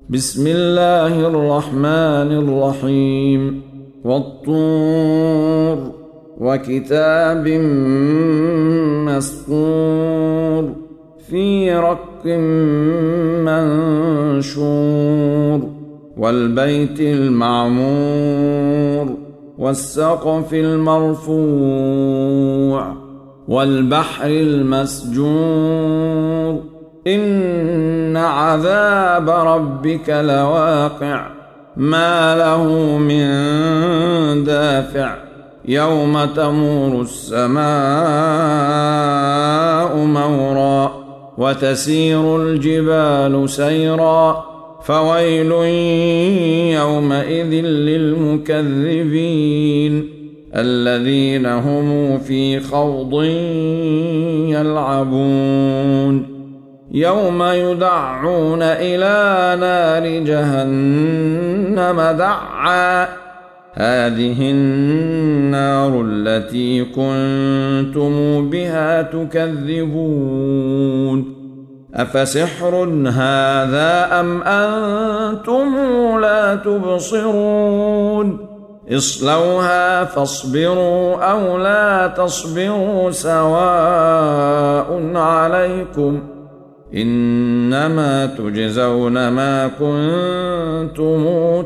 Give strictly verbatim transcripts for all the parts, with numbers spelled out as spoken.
بسم الله الرحمن الرحيم والطور وكتاب مسطور في رق منشور والبيت المعمور والسقف المرفوع والبحر المسجور إن عذاب ربك لواقع ما له من دافع يوم تمور السماء مورا وتسير الجبال سيرا فويل يومئذ للمكذبين الذين هم في خوض يلعبون يوم يدعون إلى نار جهنم دعا هذه النار التي كنتم بها تكذبون أفسحر هذا أم أنتم لا تبصرون اصلوها فاصبروا أو لا تصبروا سواء عليكم إنما تجزون ما كنتم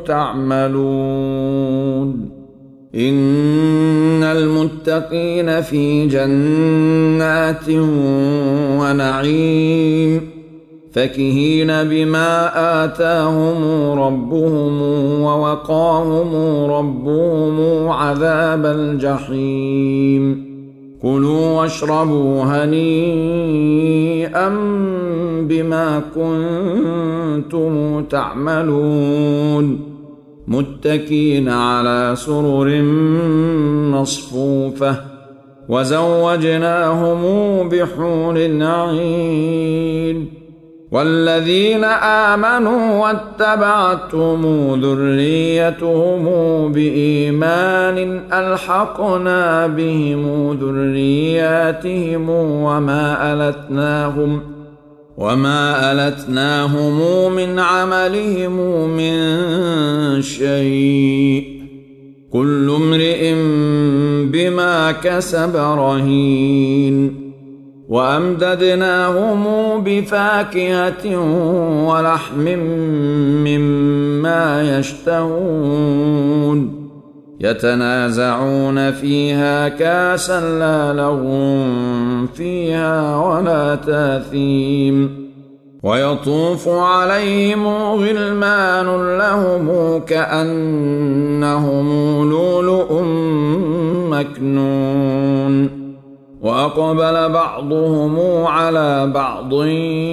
تعملون إن المتقين في جنات ونعيم فكهين بما آتاهم ربهم ووقاهم ربهم عذاب الجحيم كلوا واشربوا هنيئا بما كنتم تعملون متكين على سرر مصفوفة وزوجناهم بحور عين والذين آمنوا واتبعتهم ذريتهم بإيمان ألحقنا بهم ذرياتهم وما ألتناهم وما ألتناهم من عملهم من شيء كل امرئ بما كسب رهين وأمددناهم بفاكهة ولحم مما يشتهون يتنازعون فيها كاسا لا لغو فيها ولا تاثيم ويطوف عليهم غلمان لهم كأنهم لؤلؤ مكنون وأقبل بعضهم على بعض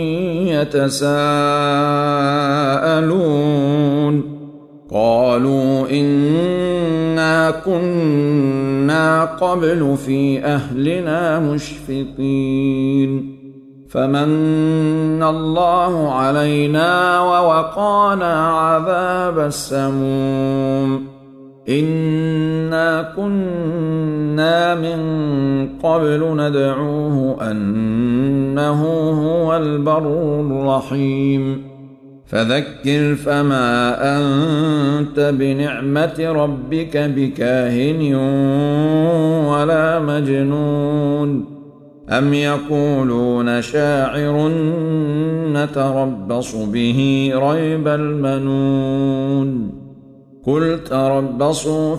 يتساءلون قالوا إنا كنا قبل في أهلنا مشفقين فمن الله علينا ووقانا عذاب السموم إنا كنا من قبل ندعوه أنه هو البر الرحيم فذكر فما أنت بنعمة ربك بكاهن ولا مجنون أم يقولون شاعر نتربص به ريب المنون قل تربصوا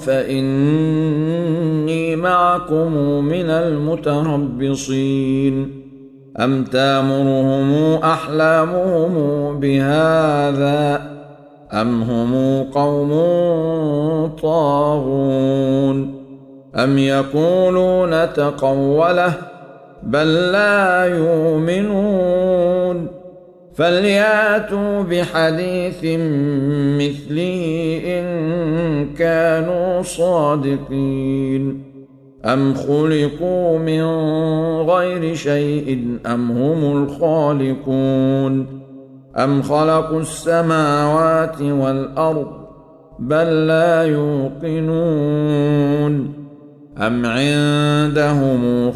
فإني معكم من المتربصين أم تامرهم أحلامهم بهذا أم هم قوم طاغون أم يقولون تقوله بل لا يؤمنون فلياتوا بحديث مثله إن كانوا صادقين أم خلقوا من غير شيء أم هم الخالقون أم خلقوا السماوات والأرض بل لا يوقنون أم عندهم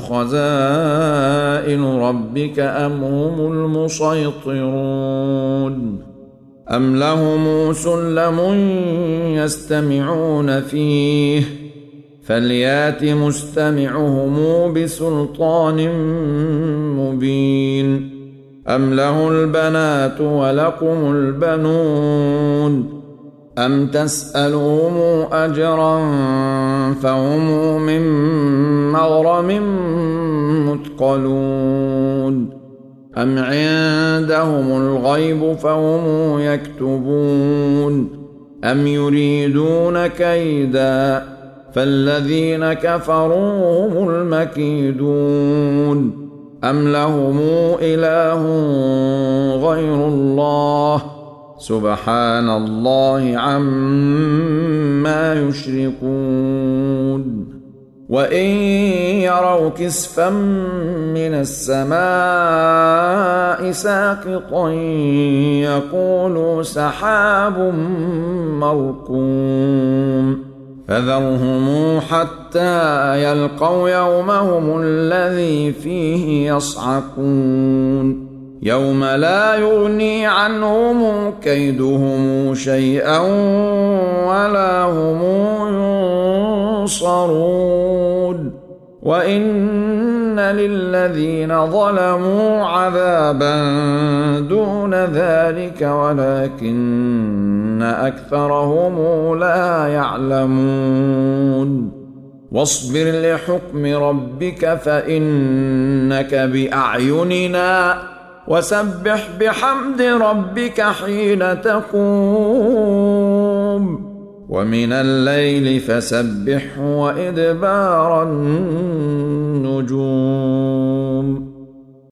خزائن ربك أم هم المسيطرون أم لهم سلم يستمعون فيه فليات مستمعهم بسلطان مبين أم له البنات ولكم البنون أم تسألهم أجرا فهم من مغرم مثقلون أم عندهم الغيب فهم يكتبون أم يريدون كيدا فالذين كفروا هم المكيدون أم لهم إله غير الله سبحان الله عما يشركون وإن يروا كسفا من السماء ساقطا يقولوا سحاب مركوم فذرهم حتى يلقوا يومهم الذي فيه يصعقون يوم لا يغني عنهم كيدهم شيئا ولا هم ينصرون وإن للذين ظلموا عذابا دون ذلك ولكن أكثرهم لا يعلمون واصبر لحكم ربك فإنك بأعيننا وسبح بحمد ربك حين تقوم ومن الليل فسبحه وإدبار النجوم